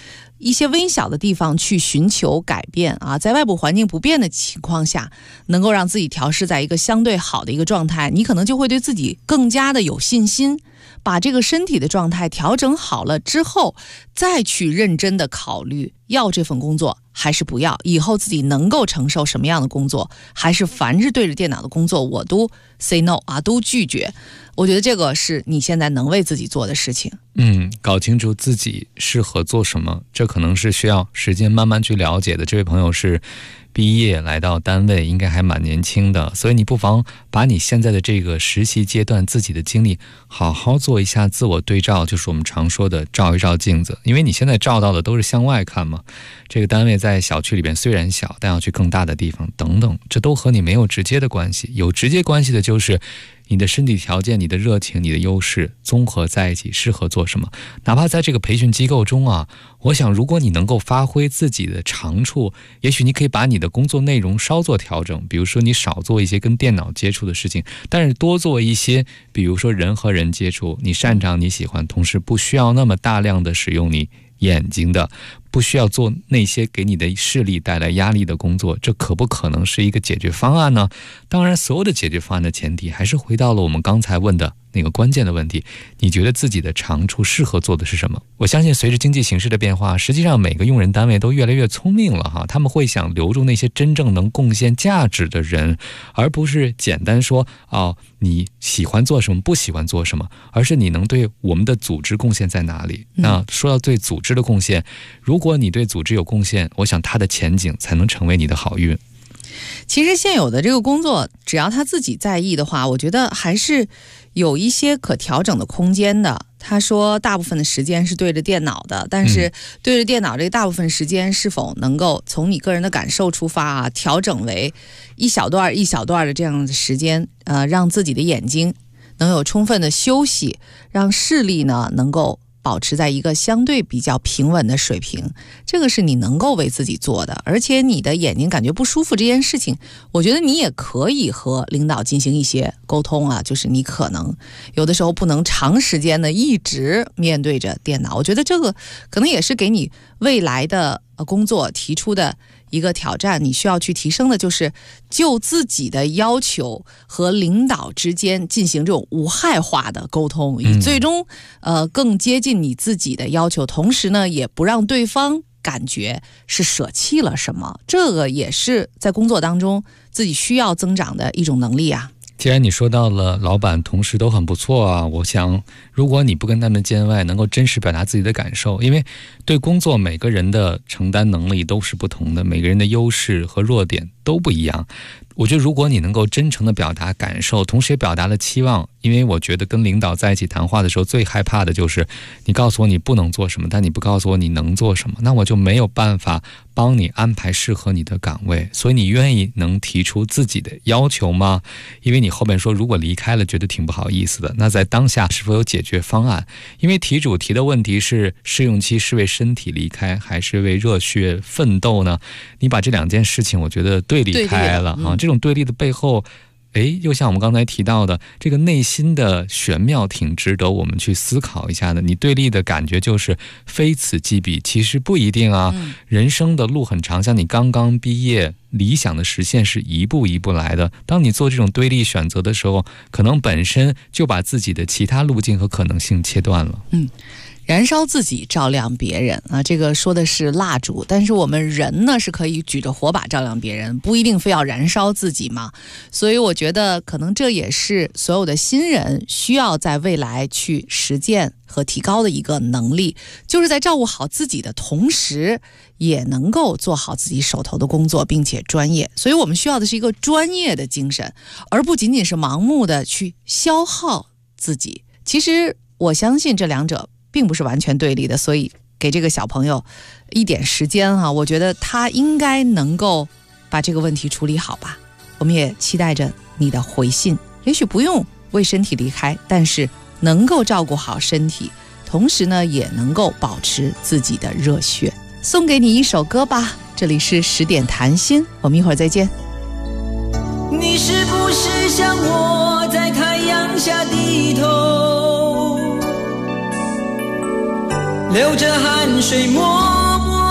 一些微小的地方去寻求改变啊，在外部环境不变的情况下，能够让自己调试在一个相对好的一个状态，你可能就会对自己更加的有信心。把这个身体的状态调整好了之后，再去认真的考虑要这份工作还是不要，以后自己能够承受什么样的工作，还是凡是对着电脑的工作我都 say no 啊，都拒绝。我觉得这个是你现在能为自己做的事情。 搞清楚自己适合做什么，这可能是需要时间慢慢去了解的。这位朋友是毕业来到单位，应该还蛮年轻的，所以你不妨把你现在的这个实习阶段自己的经历好好做一下自我对照，就是我们常说的照一照镜子。因为你现在照到的都是向外看嘛，这个单位在小区里边虽然小，但要去更大的地方等等，这都和你没有直接的关系。有直接关系的就是你的身体条件、你的热情、你的优势综合在一起，适合做什么。哪怕在这个培训机构中啊，我想如果你能够发挥自己的长处，也许你可以把你的工作内容稍作调整，比如说你少做一些跟电脑接触的事情，但是多做一些比如说人和人接触，你擅长你喜欢，同时不需要那么大量的使用你眼睛的，不需要做那些给你的视力带来压力的工作，这可不可能是一个解决方案呢？当然，所有的解决方案的前提还是回到了我们刚才问的那个关键的问题，你觉得自己的长处适合做的是什么？我相信随着经济形势的变化，实际上每个用人单位都越来越聪明了哈，他们会想留住那些真正能贡献价值的人，而不是简单说你喜欢做什么不喜欢做什么，而是你能对我们的组织贡献在哪里。那说到对组织的贡献，如果你对组织有贡献，我想它的前景才能成为你的好运。 其实现有的这个工作，只要他自己在意的话，我觉得还是有一些可调整的空间的。他说大部分的时间是对着电脑的，但是对着电脑这个大部分时间是否能够从你个人的感受出发啊，调整为一小段一小段的这样的时间，让自己的眼睛能有充分的休息，让视力呢能够保持在一个相对比较平稳的水平，这个是你能够为自己做的。而且你的眼睛感觉不舒服这件事情，我觉得你也可以和领导进行一些沟通啊，就是你可能有的时候不能长时间的一直面对着电脑，我觉得这个可能也是给你未来的工作提出的一个挑战，你需要去提升的就是就自己的要求和领导之间进行这种无害化的沟通，以最终更接近你自己的要求，同时呢也不让对方感觉是舍弃了什么，这个也是在工作当中自己需要增长的一种能力啊。 既然你说到了老板同事都很不错啊，我想如果你不跟他们见外，能够真实表达自己的感受，因为对工作每个人的承担能力都是不同的，每个人的优势和弱点都不一样。我觉得如果你能够真诚的表达感受，同时也表达了期望，因为我觉得跟领导在一起谈话的时候最害怕的就是你告诉我你不能做什么，但你不告诉我你能做什么，那我就没有办法帮你安排适合你的岗位。所以你愿意能提出自己的要求吗？因为你后面说如果离开了觉得挺不好意思的，那在当下是否有解决方案？因为题主提的问题是试用期是为身体离开还是为热血奋斗呢？你把这两件事情我觉得对立开了啊，这种对立的背后又像我们刚才提到的，这个内心的玄妙挺值得我们去思考一下的。你对立的感觉就是非此即彼，其实不一定啊。人生的路很长，像你刚刚毕业，理想的实现是一步一步来的。当你做这种对立选择的时候，可能本身就把自己的其他路径和可能性切断了。 燃烧自己照亮别人啊，这个说的是蜡烛，但是我们人呢是可以举着火把照亮别人，不一定非要燃烧自己嘛。所以我觉得可能这也是所有的新人需要在未来去实践和提高的一个能力，就是在照顾好自己的同时也能够做好自己手头的工作并且专业。所以我们需要的是一个专业的精神，而不仅仅是盲目的去消耗自己。其实我相信这两者并不是完全对立的，所以给这个小朋友一点时间啊，我觉得他应该能够把这个问题处理好吧。我们也期待着你的回信，也许不用为身体离开，但是能够照顾好身体，同时呢也能够保持自己的热血。送给你一首歌吧，这里是10点谈心，我们一会儿再见。 你是不是像我在太阳下低头，流着汗水默默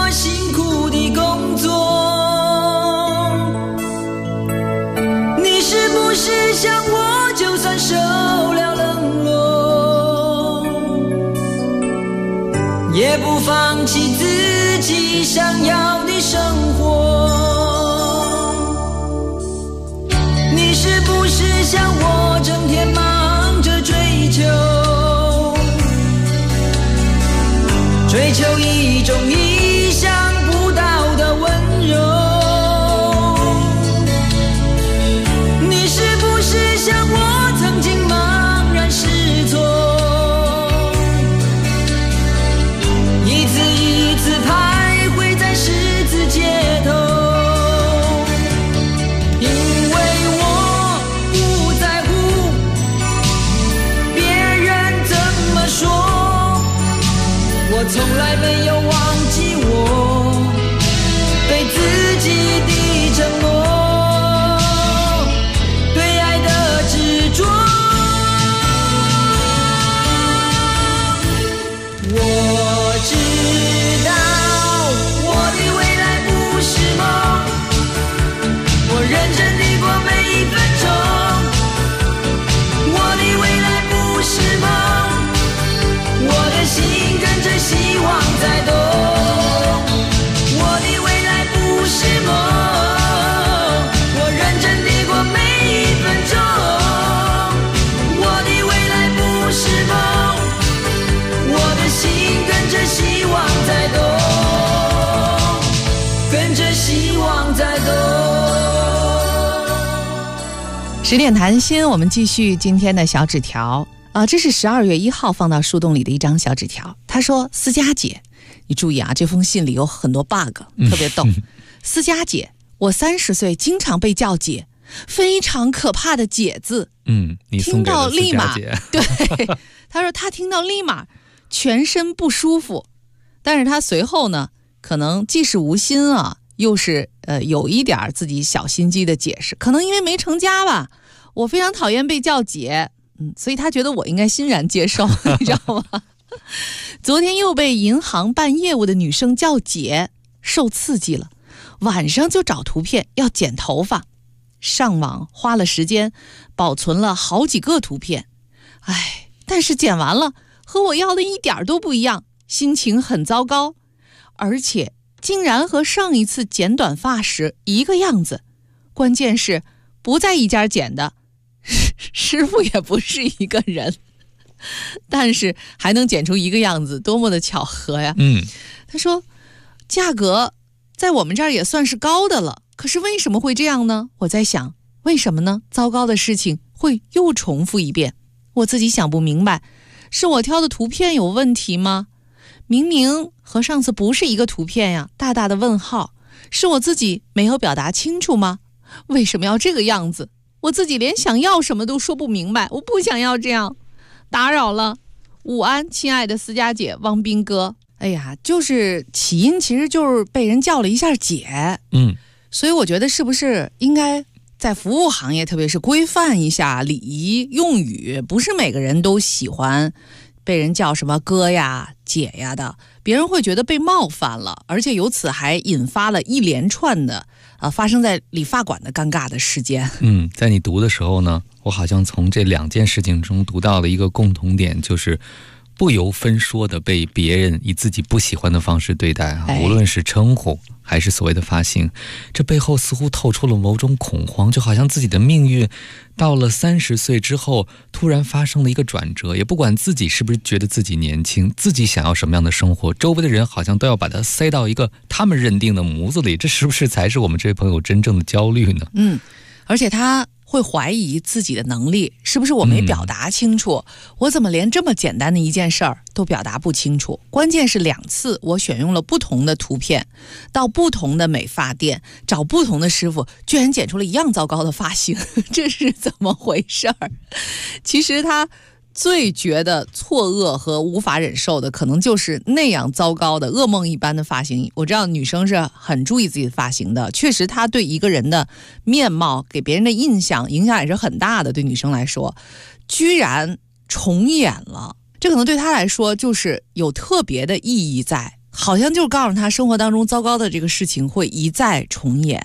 也不放弃自己想要的生活。你是不是像我整天忙着追求一种意想不到的温柔？你是不是像我曾经茫然失措，一次一次徘徊在十字街头？因为我不在乎别人怎么说，我从来没有忘记我对自己的承诺，对爱的执着。我知道我的未来不是梦，我认真地过每一分钟。我的未来不是梦，我的心跟着希望在动。我的未来不是梦，我认真地过每一分钟。我的未来不是梦，我的心跟着希望在动，跟着希望在动。 10点谈心，我们继续今天的小纸条。这是12月1号放到树洞里的一张小纸条。他说：思佳姐，你注意啊，这封信里有很多 bug， 特别逗。思佳姐，我30岁，经常被叫姐，非常可怕的姐字。 你送给了思佳姐。 对，他说他听到立马全身不舒服，但是他随后呢，可能既是无心啊，又是有一点自己小心机的解释，可能因为没成家吧，我非常讨厌被叫姐。所以他觉得我应该欣然接受，你知道吗？昨天又被银行办业务的女生叫姐，受刺激了，晚上就找图片要剪头发，上网花了时间保存了好几个图片，但是剪完了和我要的一点都不一样，心情很糟糕，而且竟然和上一次剪短发时一个样子，关键是不在一家剪的，师傅也不是一个人，但是还能剪出一个样子，多么的巧合呀。他说价格在我们这儿也算是高的了，可是为什么会这样呢？我在想为什么呢？糟糕的事情会又重复一遍，我自己想不明白，是我挑的图片有问题吗？明明和上次不是一个图片呀，大大的问号，是我自己没有表达清楚吗？为什么要这个样子？我自己连想要什么都说不明白，我不想要这样，打扰了。午安，亲爱的思佳姐，汪斌哥。就是起因其实就是被人叫了一下姐，所以我觉得是不是应该在服务行业，特别是规范一下礼仪用语，不是每个人都喜欢被人叫什么哥呀、姐呀的，别人会觉得被冒犯了，而且由此还引发了一连串的发生在理发馆的尴尬的事件。 在你读的时候呢，我好像从这2件事情中读到了一个共同点，就是不由分说的被别人以自己不喜欢的方式对待，无论是称呼还是所谓的发型，这背后似乎透出了某种恐慌，就好像自己的命运到了30岁之后突然发生了一个转折，也不管自己是不是觉得自己年轻，自己想要什么样的生活，周围的人好像都要把它塞到一个他们认定的模子里，这是不是才是我们这位朋友真正的焦虑呢？ 而且他会怀疑自己的能力，是不是我没表达清楚，我怎么连这么简单的一件事儿都表达不清楚？关键是2次我选用了不同的图片，到不同的美发店找不同的师傅，居然剪出了一样糟糕的发型，这是怎么回事儿？其实他最觉得错愕和无法忍受的，可能就是那样糟糕的噩梦一般的发型。我知道女生是很注意自己的发型的，确实她对一个人的面貌给别人的印象影响也是很大的，对女生来说居然重演了，这可能对她来说就是有特别的意义在，好像就是告诉她生活当中糟糕的这个事情会一再重演。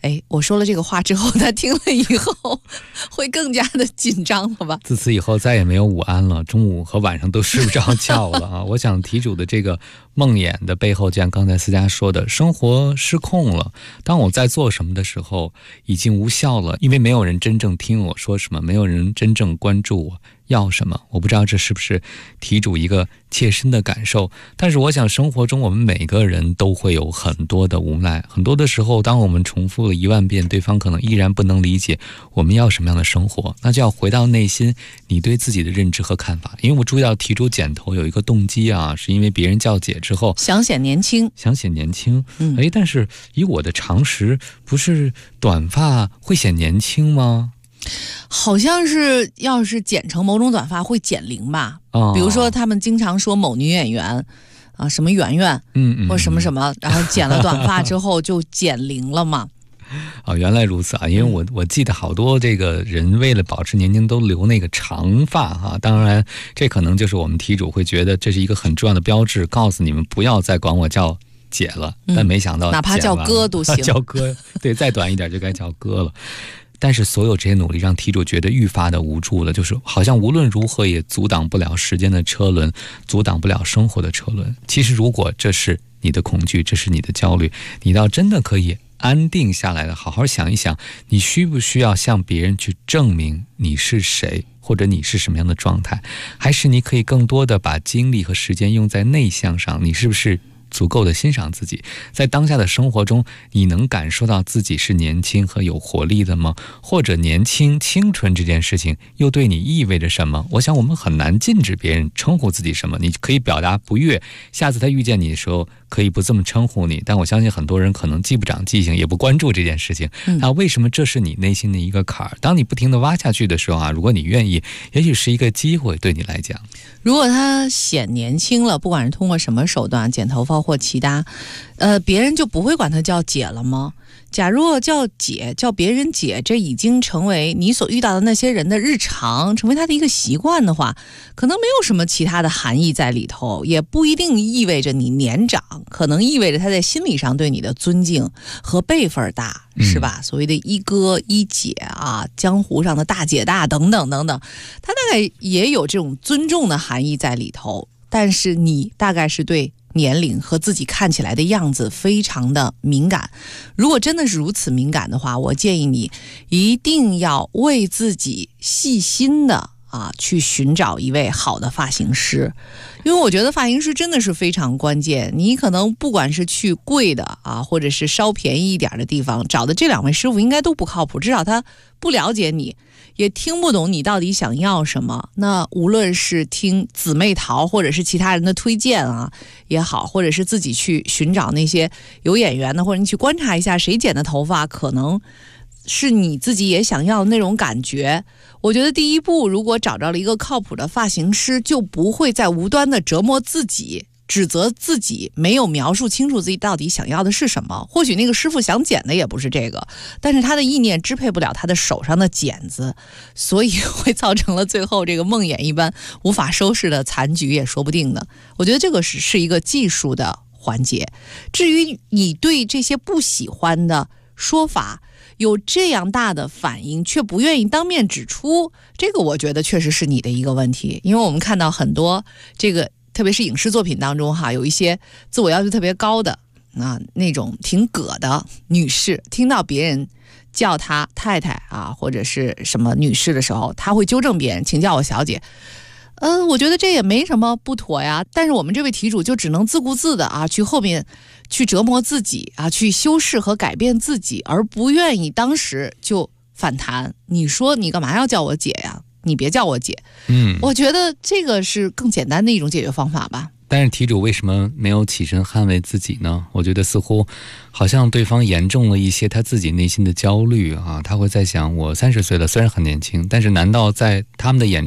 哎，我说了这个话之后，他听了以后会更加的紧张了吧？ 自此以后再也没有午安了，中午和晚上都睡不着觉了啊！我想题主的这个梦魇的背后，就像刚才思佳说的，生活失控了。当我在做什么的时候，已经无效了，因为没有人真正听我说什么，没有人真正关注我要什么。我不知道这是不是题主一个切身的感受，但是我想生活中我们每个人都会有很多的无奈，很多的时候当我们重复了1万遍，对方可能依然不能理解我们要什么样的生活，那就要回到内心你对自己的认知和看法。因为我注意到题主剪头有一个动机啊，是因为别人叫姐之后想显年轻， 但是以我的常识，不是短发会显年轻吗？ 好像是要是剪成某种短发会减龄吧，比如说他们经常说某女演员啊，什么圆圆，或什么什么，然后剪了短发之后就减龄了嘛。 原来如此啊！因为我记得好多这个人为了保持年轻都留那个长发啊，当然这可能就是我们题主会觉得这是一个很重要的标志，告诉你们不要再管我叫姐了，但没想到哪怕叫哥都行， 叫哥，对，再短一点就该叫哥了。但是所有这些努力让题主觉得愈发的无助了，就是好像无论如何也阻挡不了时间的车轮，阻挡不了生活的车轮。其实如果这是你的恐惧，这是你的焦虑，你倒真的可以安定下来的好好想一想，你需不需要向别人去证明你是谁，或者你是什么样的状态，还是你可以更多的把精力和时间用在内向上，你是不是足够的欣赏自己，在当下的生活中你能感受到自己是年轻和有活力的吗？或者年轻青春这件事情又对你意味着什么？我想我们很难禁止别人称呼自己什么，你可以表达不悦，下次他遇见你的时候可以不这么称呼你，但我相信很多人可能既不长记性也不关注这件事情。那为什么这是你内心的一个坎儿？当你不停地挖下去的时候啊，如果你愿意，也许是一个机会对你来讲。 如果他显年轻了，不管是通过什么手段，剪头发或其他，别人就不会管他叫姐了吗？假如叫姐，叫别人姐，这已经成为你所遇到的那些人的日常，成为他的一个习惯的话，可能没有什么其他的含义在里头，也不一定意味着你年长，可能意味着他在心理上对你的尊敬和辈分大，是吧？所谓的一哥一姐啊，江湖上的大姐大等等等等，他大概也有这种尊重的含义在里头，但是你大概是对年龄和自己看起来的样子非常的敏感。如果真的是如此敏感的话，我建议你一定要为自己细心的去寻找一位好的发型师，因为我觉得发型师真的是非常关键。你可能不管是去贵的或者是稍便宜一点的地方找的这2位师傅应该都不靠谱，至少他不了解你，也听不懂你到底想要什么。那无论是听姊妹淘或者是其他人的推荐也好，或者是自己去寻找那些有眼缘的，或者你去观察一下谁剪的头发可能是你自己也想要的那种感觉。我觉得第一步，如果找着了一个靠谱的发型师，就不会再无端的折磨自己，指责自己没有描述清楚自己到底想要的是什么。或许那个师傅想剪的也不是这个，但是他的意念支配不了他的手上的剪子，所以会造成了最后这个梦魇一般无法收拾的残局也说不定的。我觉得这个是一个技术的环节。至于你对这些不喜欢的说法有这样大的反应却不愿意当面指出，这个我觉得确实是你的一个问题。因为我们看到很多这个特别是影视作品当中有一些自我要求特别高的那种挺葛的女士，听到别人叫她太太或者是什么女士的时候，她会纠正别人，请叫我小姐。我觉得这也没什么不妥呀，但是我们这位题主就只能自顾自的去后面去折磨自己去修饰和改变自己，而不愿意当时就反弹。你说你干嘛要叫我姐呀？你别叫我姐。我觉得这个是更简单的一种解决方法吧。 但是题主为什么没有起身捍卫自己呢？我觉得似乎好像对方严重了一些他自己内心的焦虑他会在想，我30岁了，虽然很年轻，但是难道在他们的眼中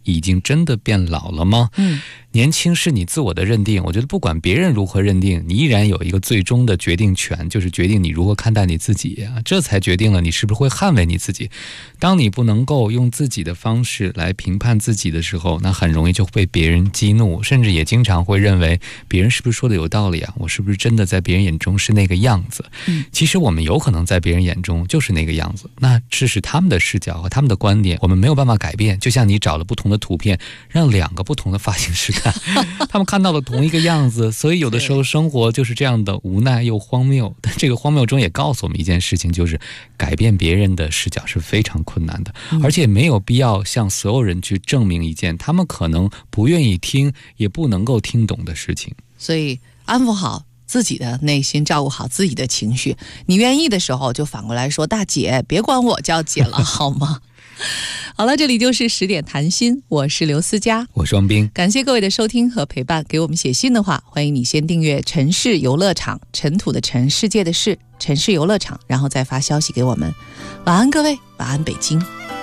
已经真的变老了吗？年轻是你自我的认定，我觉得不管别人如何认定，你依然有一个最终的决定权，就是决定你如何看待你自己啊，这才决定了你是不是会捍卫你自己。当你不能够用自己的方式来评判自己的时候，那很容易就被别人激怒，甚至也经常会认为别人是不是说的有道理啊，我是不是真的在别人眼中是那个样子。其实我们有可能在别人眼中就是那个样子，那这是他们的视角和他们的观点，我们没有办法改变。就像你找了不同的图片，让2个不同的发型师看，他们看到了同一个样子，所以有的时候生活就是这样的无奈又荒谬。但这个荒谬中也告诉我们一件事情，就是改变别人的视角是非常困难的，而且没有必要向所有人去证明一件他们可能不愿意听也不能够听懂的事情。 所以安抚好自己的内心，照顾好自己的情绪，你愿意的时候就反过来说大姐，别管我叫姐了好吗？好了，这里就是10点谈心，我是刘思佳， 我是王斌， 感谢各位的收听和陪伴。给我们写信的话，欢迎你先订阅城市游乐场，尘土的尘，世界的世，城市游乐场，然后再发消息给我们。晚安各位，晚安北京。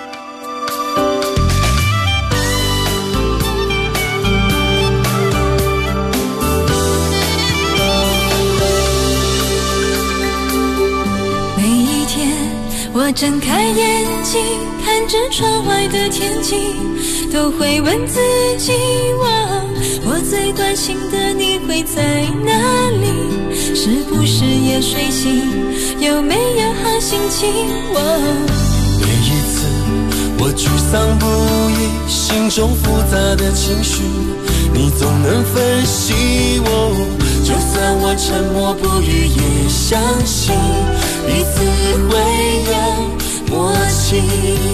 我睁开眼睛，看着窗外的天气，都会问自己，我最关心的你会在哪里？是不是也睡醒？有没有好心情？ 每一次我沮丧不已，心中复杂的情绪，你总能分析我。就算我沉默不语，也相信彼此会有默契。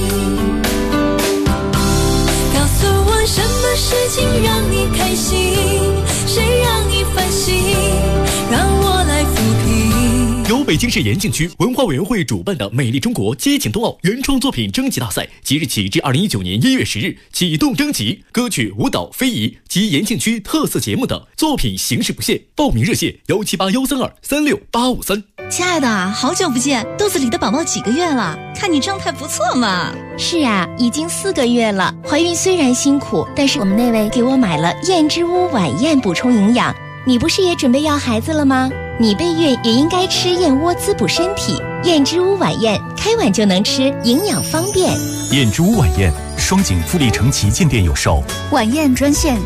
告诉我什么事情让你开心，谁让你烦心，让我来抚平。 由北京市延庆区文化委员会主办的美丽中国激情冬奥原创作品征集大赛即日起至2019年1月10日启动征集，歌曲、舞蹈、非遗及延庆区特色节目的作品形式不限，报名热线17813236853。 亲爱的，好久不见，肚子里的宝宝几个月了？看你状态不错嘛。 是啊，已经4个月了。怀孕虽然辛苦，但是我们那位给我买了燕之屋晚宴补充营养。你不是也准备要孩子了吗？你备孕也应该吃燕窝滋补身体。燕之屋晚宴，开碗就能吃，营养方便。 燕之屋晚宴，双井富力城旗舰店有售。 晚宴专线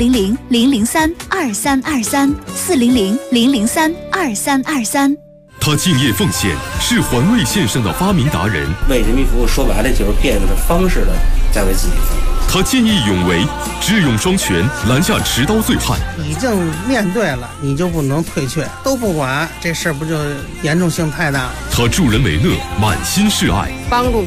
400-003-2323，400-003-2323。 他敬业奉献，是环卫线上的发明达人。 为人民服务，说白了就是变着方式的在为自己服务。 他见义勇为，智勇双全，拦下持刀醉汉。 已经面对了，你就不能退却，都不管，这事儿不就严重性太大了？ 他助人为乐，满心是爱， 帮助